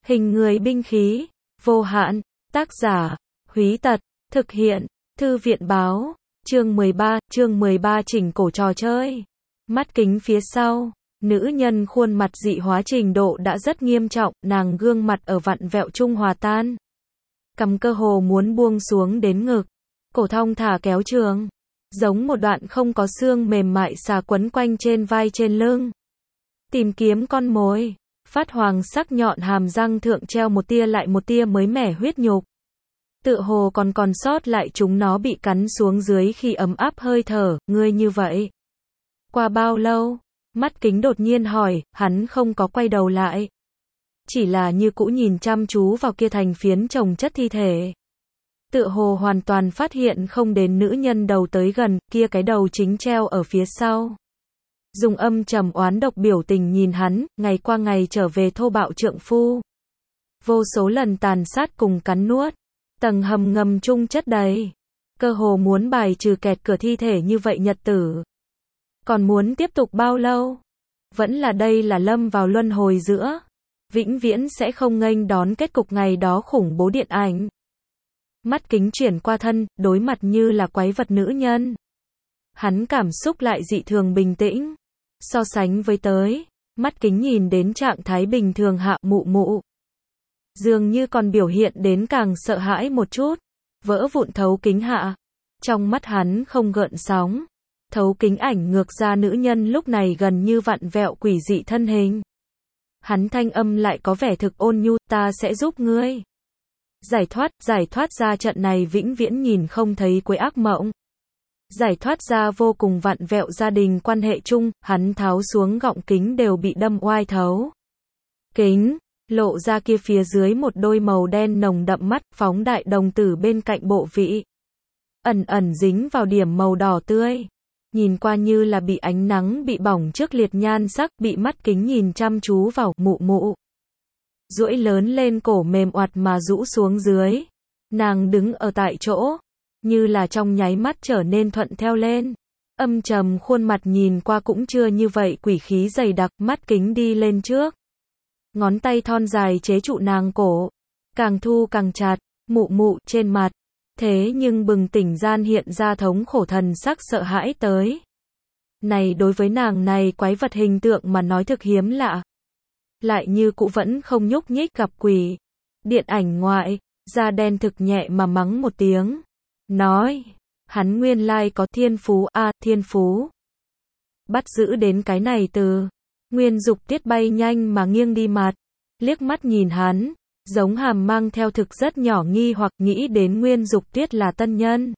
Hình người binh khí, vô hạn, tác giả, Húy Tật, thực hiện, Thư viện báo, chương 13 chỉnh cổ trò chơi. Mắt kính phía sau, nữ nhân khuôn mặt dị hóa trình độ đã rất nghiêm trọng, nàng gương mặt ở vặn vẹo trung hòa tan. Cằm cơ hồ muốn buông xuống đến ngực, cổ thong thả kéo trường, giống một đoạn không có xương mềm mại xà quấn quanh trên vai trên lưng. Tìm kiếm con mồi. Phát hoàng sắc nhọn hàm răng thượng treo một tia lại một tia mới mẻ huyết nhục. Tựa hồ còn sót lại chúng nó bị cắn xuống dưới khi ấm áp hơi thở, ngươi như vậy. Qua bao lâu? Mắt kính đột nhiên hỏi, hắn không có quay đầu lại. Chỉ là như cũ nhìn chăm chú vào kia thành phiến chồng chất thi thể. Tựa hồ hoàn toàn phát hiện không đến nữ nhân đầu tới gần, kia cái đầu chính treo ở phía sau. Dùng âm trầm oán độc biểu tình nhìn hắn, ngày qua ngày trở về thô bạo trượng phu. Vô số lần tàn sát cùng cắn nuốt, tầng hầm ngầm chung chất đầy. Cơ hồ muốn bài trừ kẹt cửa thi thể như vậy nhật tử. Còn muốn tiếp tục bao lâu? Vẫn là đây là lâm vào luân hồi giữa. Vĩnh viễn sẽ không nghênh đón kết cục ngày đó khủng bố điện ảnh. Mắt kính chuyển qua thân, đối mặt như là quái vật nữ nhân. Hắn cảm xúc lại dị thường bình tĩnh. So sánh với tới, mắt kính nhìn đến trạng thái bình thường hạ mụ mụ. Dường như còn biểu hiện đến càng sợ hãi một chút. Vỡ vụn thấu kính hạ. Trong mắt hắn không gợn sóng. Thấu kính ảnh ngược ra nữ nhân lúc này gần như vặn vẹo quỷ dị thân hình. Hắn thanh âm lại có vẻ thực ôn nhu, ta sẽ giúp ngươi. Giải thoát ra trận này vĩnh viễn nhìn không thấy cuối ác mộng. Giải thoát ra vô cùng vặn vẹo gia đình quan hệ chung, hắn tháo xuống gọng kính đều bị đâm oai thấu. Kính, lộ ra kia phía dưới một đôi màu đen nồng đậm mắt, phóng đại đồng tử bên cạnh bộ vị. Ẩn dính vào điểm màu đỏ tươi. Nhìn qua như là bị ánh nắng bị bỏng trước liệt nhan sắc, bị mắt kính nhìn chăm chú vào, mụ mụ. Duỗi lớn lên cổ mềm oặt mà rũ xuống dưới. Nàng đứng ở tại chỗ. Như là trong nháy mắt trở nên thuận theo lên. Âm trầm khuôn mặt nhìn qua cũng chưa như vậy quỷ khí dày đặc, mắt kính đi lên trước. Ngón tay thon dài chế trụ nàng cổ. Càng thu càng chặt, mụ mụ trên mặt. Thế nhưng bừng tỉnh gian hiện ra thống khổ thần sắc sợ hãi tới. Này đối với nàng này quái vật hình tượng mà nói thực hiếm lạ. Lại như cũ vẫn không nhúc nhích gặp quỷ. Điện ảnh ngoại, da đen thực nhẹ mà mắng một tiếng. Nói, hắn nguyên lai có thiên phú thiên phú. Bắt giữ đến cái này từ. Nguyên Dục Tiết bay nhanh mà nghiêng đi mặt. Liếc mắt nhìn hắn, giống hàm mang theo thực rất nhỏ nghi hoặc nghĩ đến Nguyên Dục Tiết là tân nhân.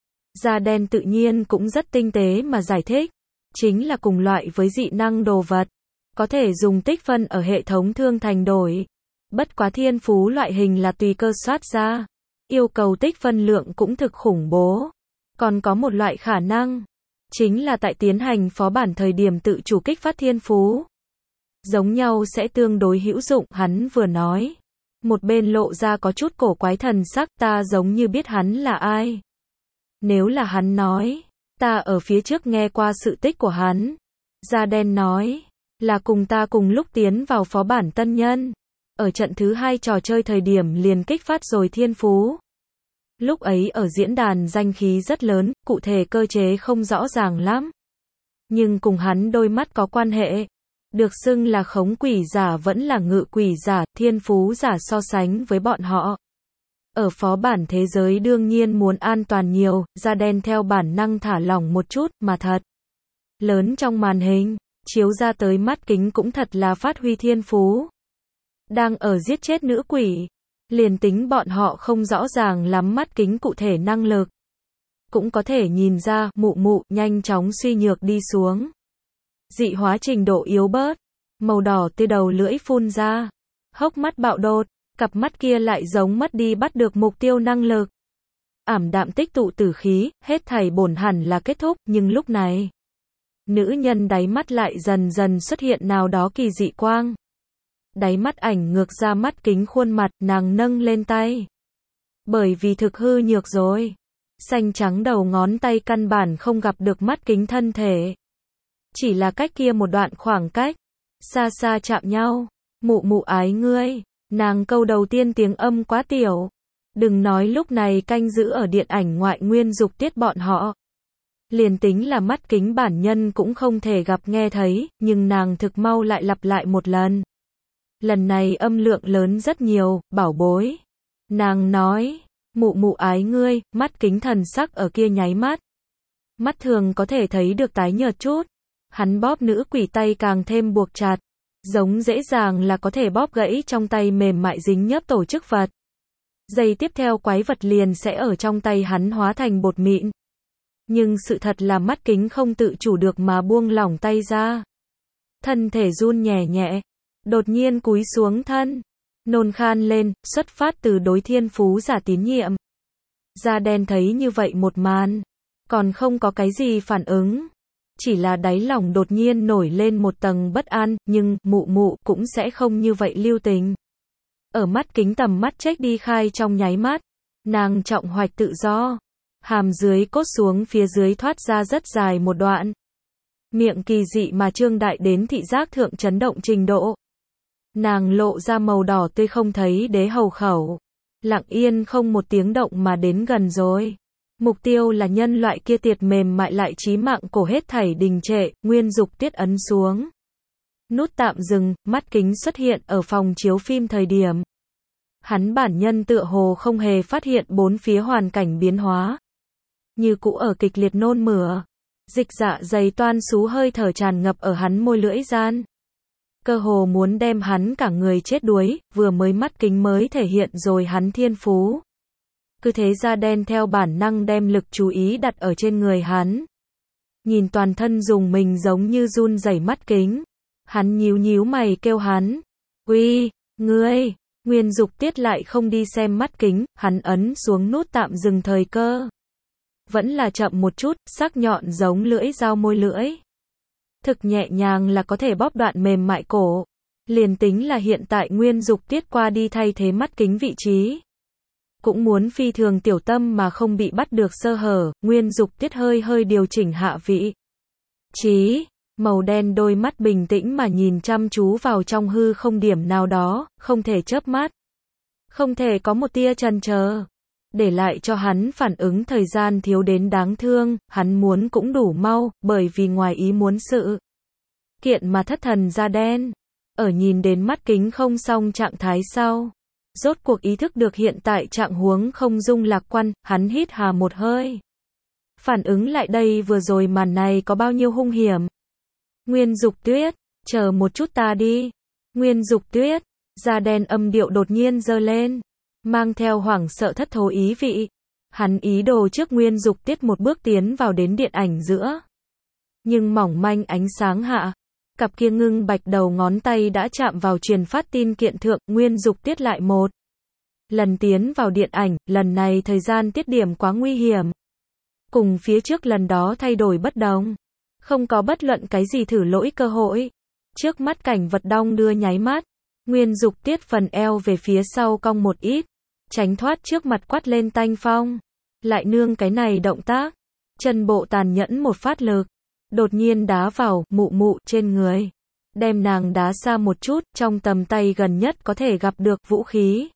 Da đen tự nhiên cũng rất tinh tế mà giải thích. Chính là cùng loại với dị năng đồ vật. Có thể dùng tích phân ở hệ thống thương thành đổi. Bất quá thiên phú loại hình là tùy cơ soát ra. Yêu cầu tích phân lượng cũng thực khủng bố. Còn có một loại khả năng. Chính là tại tiến hành phó bản thời điểm tự chủ kích phát thiên phú. Giống nhau sẽ tương đối hữu dụng, hắn vừa nói. Một bên lộ ra có chút cổ quái thần sắc, ta giống như biết hắn là ai. Nếu là hắn nói, ta ở phía trước nghe qua sự tích của hắn. Da đen nói, là cùng ta cùng lúc tiến vào phó bản tân nhân. Ở trận thứ 2 trò chơi thời điểm liền kích phát rồi thiên phú. Lúc ấy ở diễn đàn danh khí rất lớn, cụ thể cơ chế không rõ ràng lắm. Nhưng cùng hắn đôi mắt có quan hệ. Được xưng là khống quỷ giả vẫn là ngự quỷ giả, thiên phú giả so sánh với bọn họ. Ở phó bản thế giới đương nhiên muốn an toàn nhiều, da đen theo bản năng thả lỏng một chút, mà thật. Lớn trong màn hình, chiếu ra tới mắt kính cũng thật là phát huy thiên phú. Đang ở giết chết nữ quỷ. Liền tính bọn họ không rõ ràng lắm mắt kính cụ thể năng lực. Cũng có thể nhìn ra, mụ mụ nhanh chóng suy nhược đi xuống. Dị hóa trình độ yếu bớt. Màu đỏ từ đầu lưỡi phun ra. Hốc mắt bạo đột. Cặp mắt kia lại giống mất đi bắt được mục tiêu năng lực. Ảm đạm tích tụ tử khí, hết thảy bổn hẳn là kết thúc, nhưng lúc này. Nữ nhân đáy mắt lại dần dần xuất hiện nào đó kỳ dị quang. Đáy mắt ảnh ngược ra mắt kính khuôn mặt, nàng nâng lên tay. Bởi vì thực hư nhược rồi. Xanh trắng đầu ngón tay căn bản không gặp được mắt kính thân thể. Chỉ là cách kia một đoạn khoảng cách. Xa xa chạm nhau. Mụ mụ ái ngươi. Nàng câu đầu tiên tiếng âm quá tiểu. Đừng nói lúc này canh giữ ở điện ảnh ngoại Nguyên Dục Tiết bọn họ. Liền tính là mắt kính bản nhân cũng không thể gặp nghe thấy, nhưng nàng thực mau lại lặp lại một lần. Lần này âm lượng lớn rất nhiều, bảo bối. Nàng nói, mụ mụ ái ngươi, mắt kính thần sắc ở kia nháy mắt. Mắt thường có thể thấy được tái nhợt chút. Hắn bóp nữ quỷ tay càng thêm buộc chặt. Giống dễ dàng là có thể bóp gãy trong tay mềm mại dính nhớp tổ chức vật. Giây tiếp theo quái vật liền sẽ ở trong tay hắn hóa thành bột mịn. Nhưng sự thật là mắt kính không tự chủ được mà buông lỏng tay ra. Thân thể run nhẹ nhẹ. Đột nhiên cúi xuống thân. Nôn khan lên, xuất phát từ đối thiên phú giả tín nhiệm. Da đen thấy như vậy một màn. Còn không có cái gì phản ứng. Chỉ là đáy lòng đột nhiên nổi lên một tầng bất an, nhưng, mụ mụ, cũng sẽ không như vậy lưu tình. Ở mắt kính tầm mắt trách đi khai trong nháy mắt. Nàng trọng hoạch tự do. Hàm dưới cốt xuống phía dưới thoát ra rất dài một đoạn. Miệng kỳ dị mà trương đại đến thị giác thượng chấn động trình độ. Nàng lộ ra màu đỏ tươi không thấy đế hầu khẩu. Lặng yên không một tiếng động mà đến gần rồi. Mục tiêu là nhân loại kia tiệt mềm mại lại chí mạng cổ hết thảy đình trệ, Nguyên Dục Tiết ấn xuống. Nút tạm dừng, mắt kính xuất hiện ở phòng chiếu phim thời điểm. Hắn bản nhân tựa hồ không hề phát hiện bốn phía hoàn cảnh biến hóa. Như cũ ở kịch liệt nôn mửa. Dịch dạ dày toan xú hơi thở tràn ngập ở hắn môi lưỡi gian. Cơ hồ muốn đem hắn cả người chết đuối, vừa mới mắt kính mới thể hiện rồi hắn thiên phú. Cứ thế da đen theo bản năng đem lực chú ý đặt ở trên người hắn. Nhìn toàn thân dùng mình giống như run rẩy mắt kính. Hắn nhíu nhíu mày kêu hắn. Uy, ngươi, Nguyên Dục Tiết lại không đi xem mắt kính, hắn ấn xuống nút tạm dừng thời cơ. Vẫn là chậm một chút, sắc nhọn giống lưỡi dao môi lưỡi. Thực nhẹ nhàng là có thể bóp đoạn mềm mại cổ. Liền tính là hiện tại Nguyên Dục Tiết qua đi thay thế mắt kính vị trí. Cũng muốn phi thường tiểu tâm mà không bị bắt được sơ hở, Nguyên Dục Tiết hơi hơi điều chỉnh hạ vị. Màu đen đôi mắt bình tĩnh mà nhìn chăm chú vào trong hư không điểm nào đó, không thể chớp mắt. Không thể có một tia chần chờ. Để lại cho hắn phản ứng thời gian thiếu đến đáng thương, hắn muốn cũng đủ mau, bởi vì ngoài ý muốn sự kiện mà thất thần da đen. Ở nhìn đến mắt kính không xong trạng thái sau. Rốt cuộc ý thức được hiện tại trạng huống không dung lạc quan, hắn hít hà một hơi. Phản ứng lại đây vừa rồi màn này có bao nhiêu hung hiểm. Nguyên Dục Tuyết, chờ một chút ta đi. Nguyên Dục Tuyết, da đen âm điệu đột nhiên dơ lên. Mang theo hoảng sợ thất thố ý vị. Hắn ý đồ trước Nguyên Dục Tiết một bước tiến vào đến điện ảnh giữa. Nhưng mỏng manh ánh sáng hạ. Cặp kia ngưng bạch đầu ngón tay đã chạm vào truyền phát tin kiện thượng, Nguyên Dục Tiết lại một lần tiến vào điện ảnh, lần này thời gian tiết điểm quá nguy hiểm. Cùng phía trước lần đó thay đổi bất đồng. Không có bất luận cái gì thử lỗi cơ hội. Trước mắt cảnh vật đong đưa nháy mắt. Nguyên Dục Tiết phần eo về phía sau cong một ít. Tránh thoát trước mặt quát lên tanh phong. Lại nương cái này động tác. Chân bộ tàn nhẫn một phát lực. Đột nhiên đá vào, mụ mụ, trên người. Đem nàng đá xa một chút, trong tầm tay gần nhất có thể gặp được vũ khí.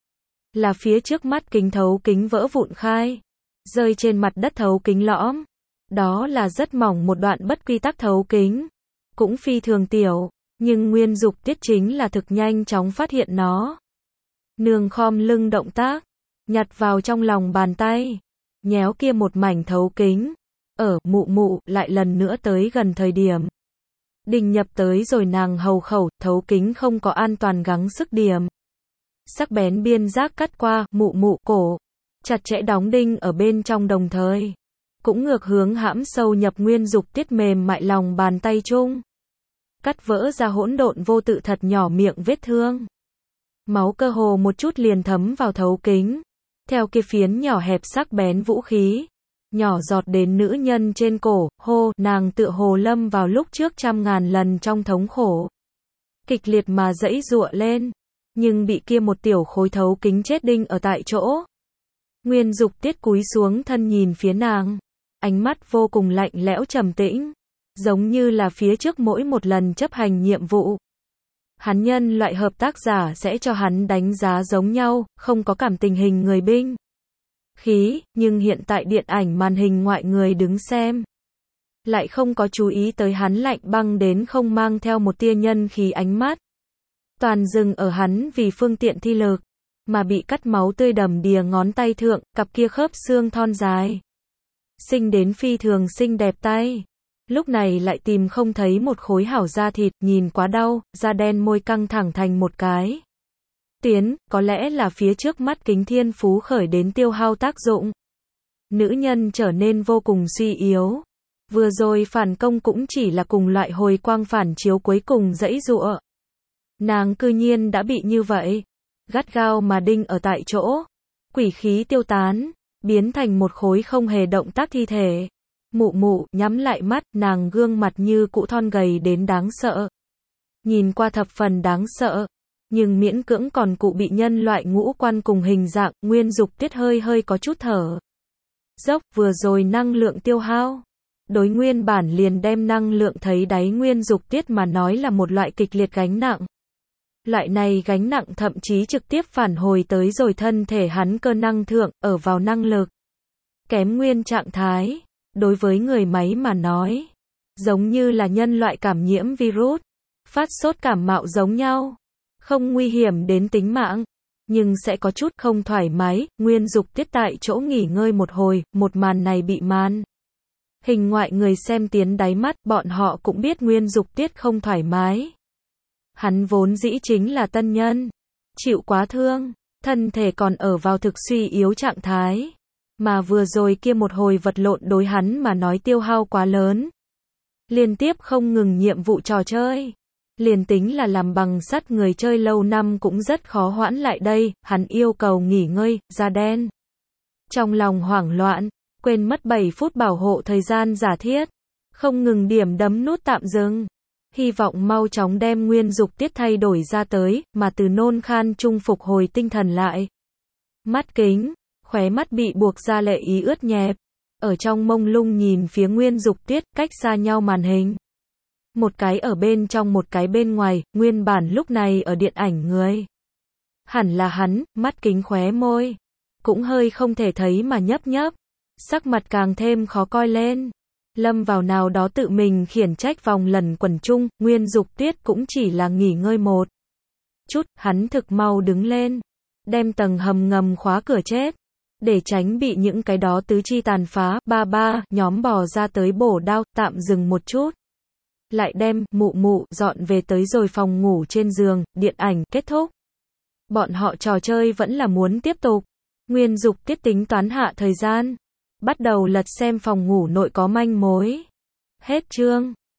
Là phía trước mắt kính thấu kính vỡ vụn khai. Rơi trên mặt đất thấu kính lõm. Đó là rất mỏng một đoạn bất quy tắc thấu kính. Cũng phi thường tiểu, nhưng Nguyên Dục Tiết chính là thực nhanh chóng phát hiện nó. Nương khom lưng động tác. Nhặt vào trong lòng bàn tay. Nhéo kia một mảnh thấu kính. Mụ mụ, lại lần nữa tới gần thời điểm. Đình nhập tới rồi nàng hầu khẩu, thấu kính không có an toàn gắng sức điểm. Sắc bén biên giác cắt qua, mụ mụ cổ. Chặt chẽ đóng đinh ở bên trong đồng thời. Cũng ngược hướng hãm sâu nhập Nguyên Dục Tiết mềm mại lòng bàn tay chung. Cắt vỡ ra hỗn độn vô tự thật nhỏ miệng vết thương. Máu cơ hồ một chút liền thấm vào thấu kính. Theo kia phiến nhỏ hẹp sắc bén vũ khí. Nhỏ giọt đến nữ nhân trên cổ, hô, nàng tựa hồ lâm vào lúc trước 100.000 lần trong thống khổ. Kịch liệt mà giãy giụa lên. Nhưng bị kia một tiểu khối thấu kính chết đinh ở tại chỗ. Nguyên Dục Tiết cúi xuống thân nhìn phía nàng. Ánh mắt vô cùng lạnh lẽo trầm tĩnh. Giống như là phía trước mỗi một lần chấp hành nhiệm vụ. Hắn nhân loại hợp tác giả sẽ cho hắn đánh giá giống nhau, không có cảm tình hình người binh khí, nhưng hiện tại điện ảnh màn hình ngoại người đứng xem lại không có chú ý tới hắn lạnh băng đến không mang theo một tia nhân khí ánh mắt. Toàn dừng ở hắn vì phương tiện thi lực, mà bị cắt máu tươi đầm đìa ngón tay thượng, cặp kia khớp xương thon dài. Xinh đến phi thường xinh đẹp tay. Lúc này lại tìm không thấy một khối hảo da thịt, nhìn quá đau, da đen môi căng thẳng thành một cái tuyến, có lẽ là phía trước mắt kính thiên phú khởi đến tiêu hao tác dụng. Nữ nhân trở nên vô cùng suy yếu. Vừa rồi phản công cũng chỉ là cùng loại hồi quang phản chiếu cuối cùng giãy giụa. Nàng cư nhiên đã bị như vậy. Gắt gao mà đinh ở tại chỗ. Quỷ khí tiêu tán, biến thành một khối không hề động tác thi thể. Mụ mụ, nhắm lại mắt, nàng gương mặt như cũ thon gầy đến đáng sợ. Nhìn qua thập phần đáng sợ, nhưng miễn cưỡng còn cụ bị nhân loại ngũ quan cùng hình dạng, Nguyên Dục Tiết hơi hơi có chút thở dốc, vừa rồi năng lượng tiêu hao. Đối nguyên bản liền đem năng lượng thấy đáy Nguyên Dục Tiết mà nói là một loại kịch liệt gánh nặng. Loại này gánh nặng thậm chí trực tiếp phản hồi tới rồi thân thể hắn cơ năng thượng, ở vào năng lực kém nguyên trạng thái. Đối với người máy mà nói, giống như là nhân loại cảm nhiễm virus, phát sốt cảm mạo giống nhau, không nguy hiểm đến tính mạng, nhưng sẽ có chút không thoải mái. Nguyên Dục Tiết tại chỗ nghỉ ngơi một hồi, một màn này bị màn hình ngoại người xem tiến đáy mắt, bọn họ cũng biết Nguyên Dục Tiết không thoải mái. Hắn vốn dĩ chính là tân nhân, chịu quá thương, thân thể còn ở vào thực suy yếu trạng thái. Mà vừa rồi kia một hồi vật lộn đối hắn mà nói tiêu hao quá lớn. Liên tiếp không ngừng nhiệm vụ trò chơi. Liền tính là làm bằng sắt người chơi lâu năm cũng rất khó hoãn lại đây, hắn yêu cầu nghỉ ngơi, da đen. Trong lòng hoảng loạn, quên mất 7 phút bảo hộ thời gian giả thiết. Không ngừng điểm đấm nút tạm dừng. Hy vọng mau chóng đem Nguyên Dục Tiết thay đổi ra tới, mà từ nôn khan trung phục hồi tinh thần lại. Mắt kính, khóe mắt bị buộc ra lệ ý ướt nhẹp. Ở trong mông lung nhìn phía Nguyên Dục Tiết, cách xa nhau màn hình. Một cái ở bên trong một cái bên ngoài, nguyên bản lúc này ở điện ảnh người. Hẳn là hắn, mắt kính khóe môi. Cũng hơi không thể thấy mà nhấp nhấp. Sắc mặt càng thêm khó coi lên. Lâm vào nào đó tự mình khiển trách vòng lần quẩn chung, Nguyên Dục Tiết cũng chỉ là nghỉ ngơi một chút, hắn thực mau đứng lên. Đem tầng hầm ngầm khóa cửa chết. Để tránh bị những cái đó tứ chi tàn phá, nhóm bò ra tới bổ đao, tạm dừng một chút. Lại đem, mụ mụ, dọn về tới rồi phòng ngủ trên giường, điện ảnh, kết thúc. Bọn họ trò chơi vẫn là muốn tiếp tục. Nguyên Dục Tiết tính toán hạ thời gian. Bắt đầu lật xem phòng ngủ nội có manh mối. Hết chương.